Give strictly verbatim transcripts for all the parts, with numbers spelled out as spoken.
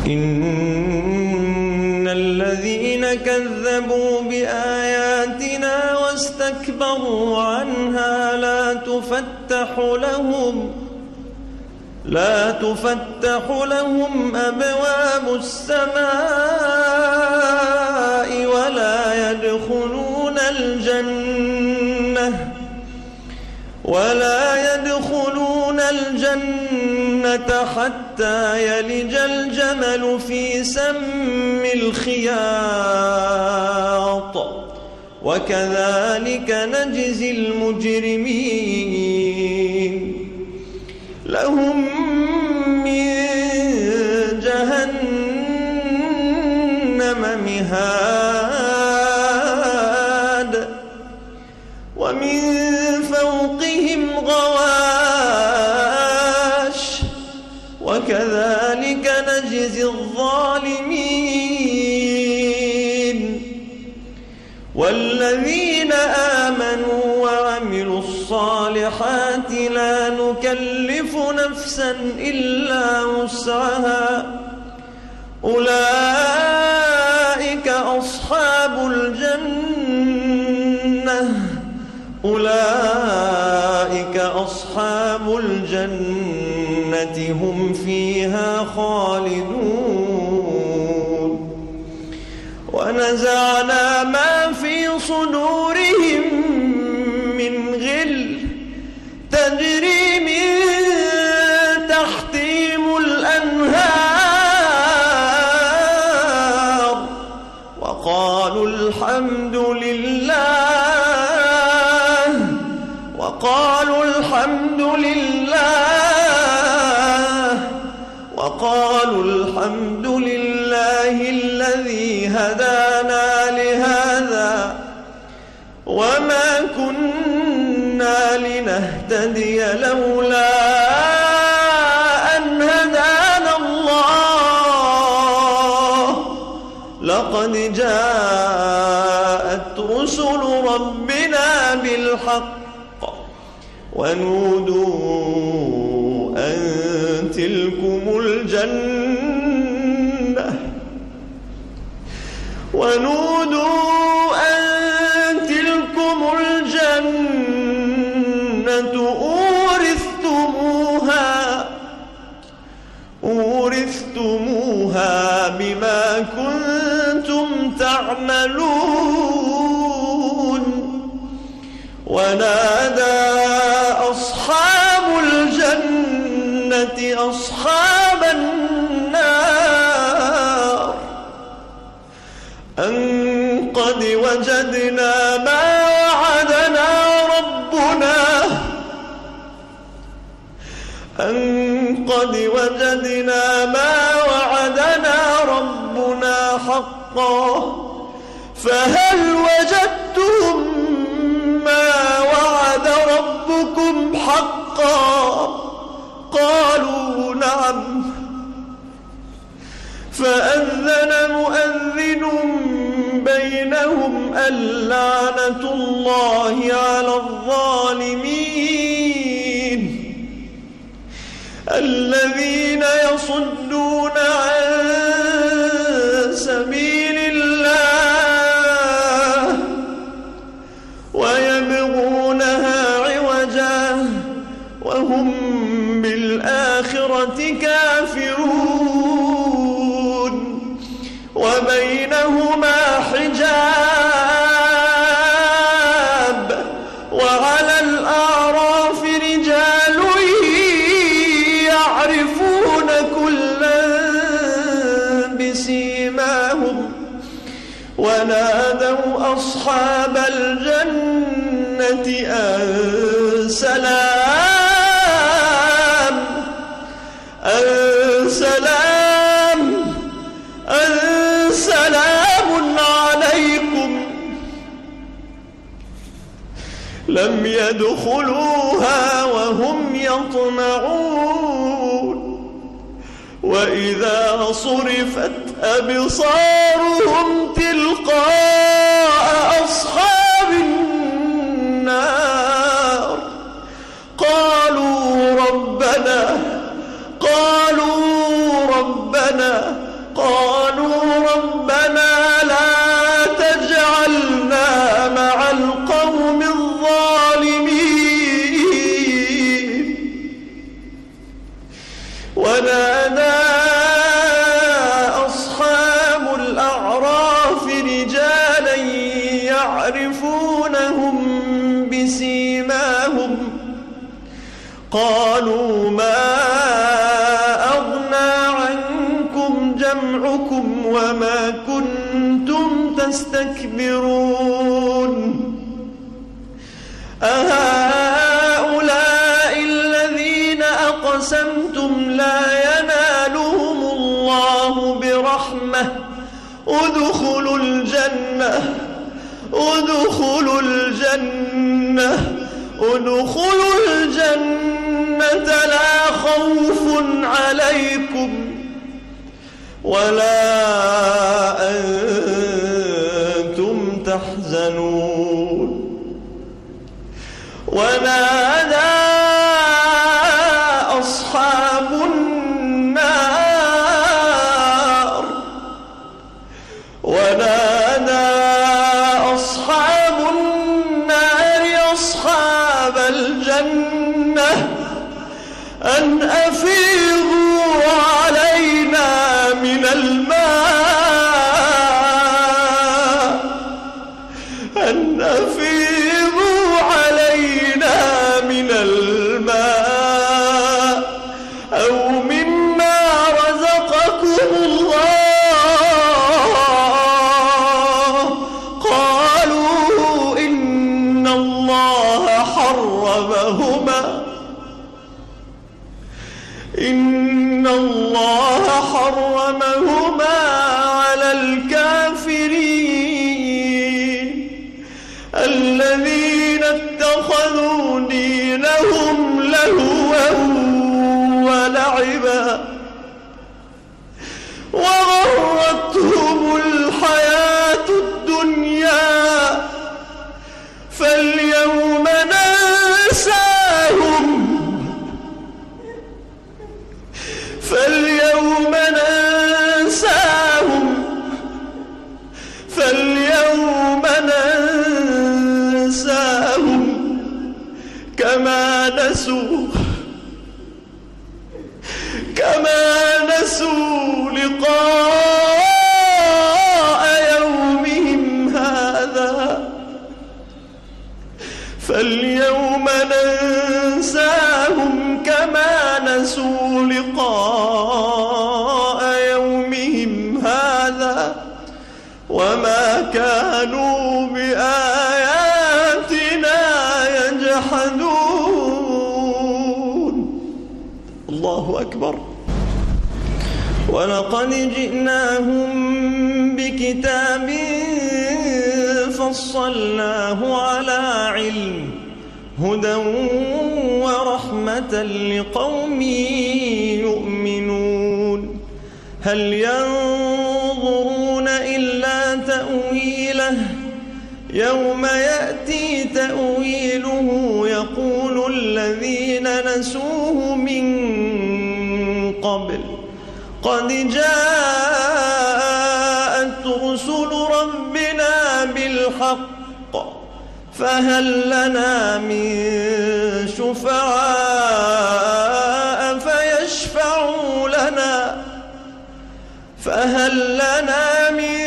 إن الذين كذبوا بآياتنا واستكبروا عنها لا تفتح لهم لا تفتح لهم أبواب السماء ولا يدخلون الجنة ولا يدخلون الجنة حتى يلج الجمل في سم الخياط وكذلك نجزي المجرمين لهم من جهنم مهاد ومن فوقهم غواش وكذلك نجزي الظالمين والذين آمنوا وعملوا الصالحات لا نكلف نفسا إلا وسعها أولئك أصحاب الجنة أولئك أصحاب الجنة هم فيها خالدون ونزعنا ما في صدورهم من غل تجري من تحتهم الأنهار وقالوا الحمد لله وقالوا الحمد لله وقالوا الحمد لله الذي هدانا لهذا وما كنا لنهتدي لولا أن هدانا الله لقد جاءت رسل ربنا بالحق ونودوا أن تلكم الجنة ونودوا أن تلكم الجنة أورثتموها أورثتموها بما كنتم تعملون ونادى أصحاب الجنة أصحاب النار أن قد وجدنا ما وعدنا ربنا أن قد وجدنا ما وعدنا ربنا حقا فهل وجدتم ما وعد ربكم حقا قالوا نعم فأذن مؤذن بينهم اللعنة الله على الظالمين الذين يصدون عن سبيل الله ويبغونها عوجا وهم بالآخرة كافرون وبينهما حجاب وعلى الأعراف رجال يعرفون كلا بسيماهم ونادوا أصحاب الجنة أن سلام أن سلام أن سلام عليكم لم يدخلوها وهم يطمعون وإذا صرفت أبصارهم تلقاء أصحاب النار قالوا ربنا قالوا ربنا قالوا ربنا لا تجعلنا مع القوم الظالمين. ونادى أصحاب الأعراف رجالا يعرفونهم بسيماهم قالوا ما أغنى عنكم جمعكم وما كنتم تستكبرون أهؤلاء الذين أقسمتم لا ينالهم الله برحمة ادخلوا الجنة ادخلوا الجنة ادخلوا الجنة لا خوف عليكم ولا أنتم تحزنون. ونادى أصحاب النار ونادى أصحاب النار أصحاب الجنة أن أفيضوا علينا من الماء أن أفيضوا علينا من الماء أو مما رزقكم الله. قالوا إن الله حرمهما إن الله حرمهما على الكافرين الذين اتخذوا دينهم لهوا ولعبا وغرتهم الحياة الدنيا فاليوم ننساهم فاليوم ننساهم فاليوم ننساهم كما نسوا كما نسوا لقاء يومهم هذا فاليوم ننساهم كما نسوا لقاء يومهم هذا وما كانوا بآياتنا يجحدون. الله أكبر. ولقد جئناهم بكتاب فصلناه على علم هدى ورحمة لقوم يؤمنون. هل ينظرون إلا تأويله يوم يأتي تأويله يقول الذين نسوه من قبل قد جاءت رسل ربنا بالحق فهل لنا من شفعاء فيشفعوا لنا فهل لنا من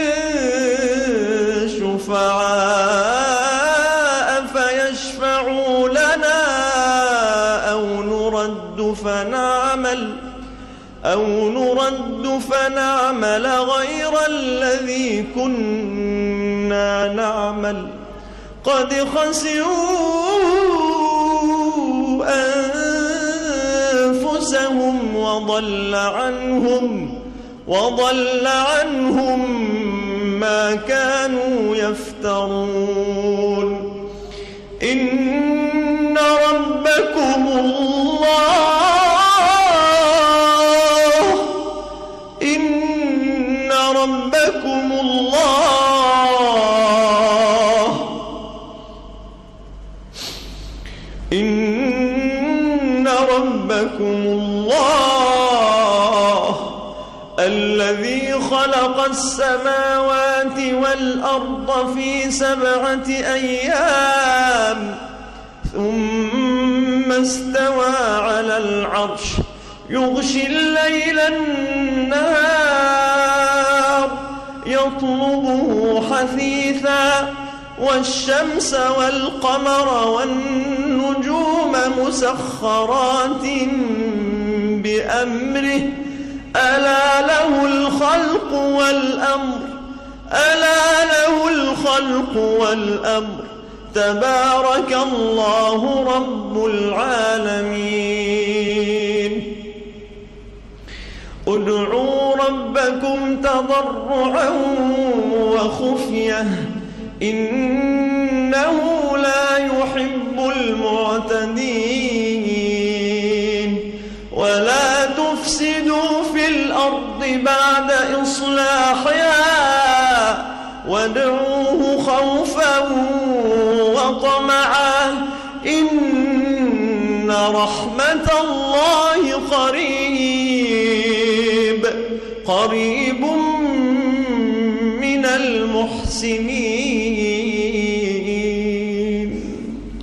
شفعاء فيشفعوا لنا أو نرد فنعمل أو نرد فنعمل غير الذي كنا نعمل قد خسروا أنفسهم وضل عنهم وضل عنهم ما كانوا يفترون. إن ربكم الله إن ربكم الله إن ربكم الله الذي خلق السماوات والأرض في سبعة أيام ثم استوى على العرش يغشي الليل النهار يطلبه حثيثا والشمس والقمر والنجوم مسخرات بأمره ألا له الخلق والأمر ألا له الخلق والأمر تبارك الله رب العالمين ادعوا ربكم تضرعا وخفية إنه لا يحب المعتدين ولا تفسدوا في الأرض بعد إصلاحها وادعوه خوفا وطمعا إن رحمة الله قريب قريب من المحسنين.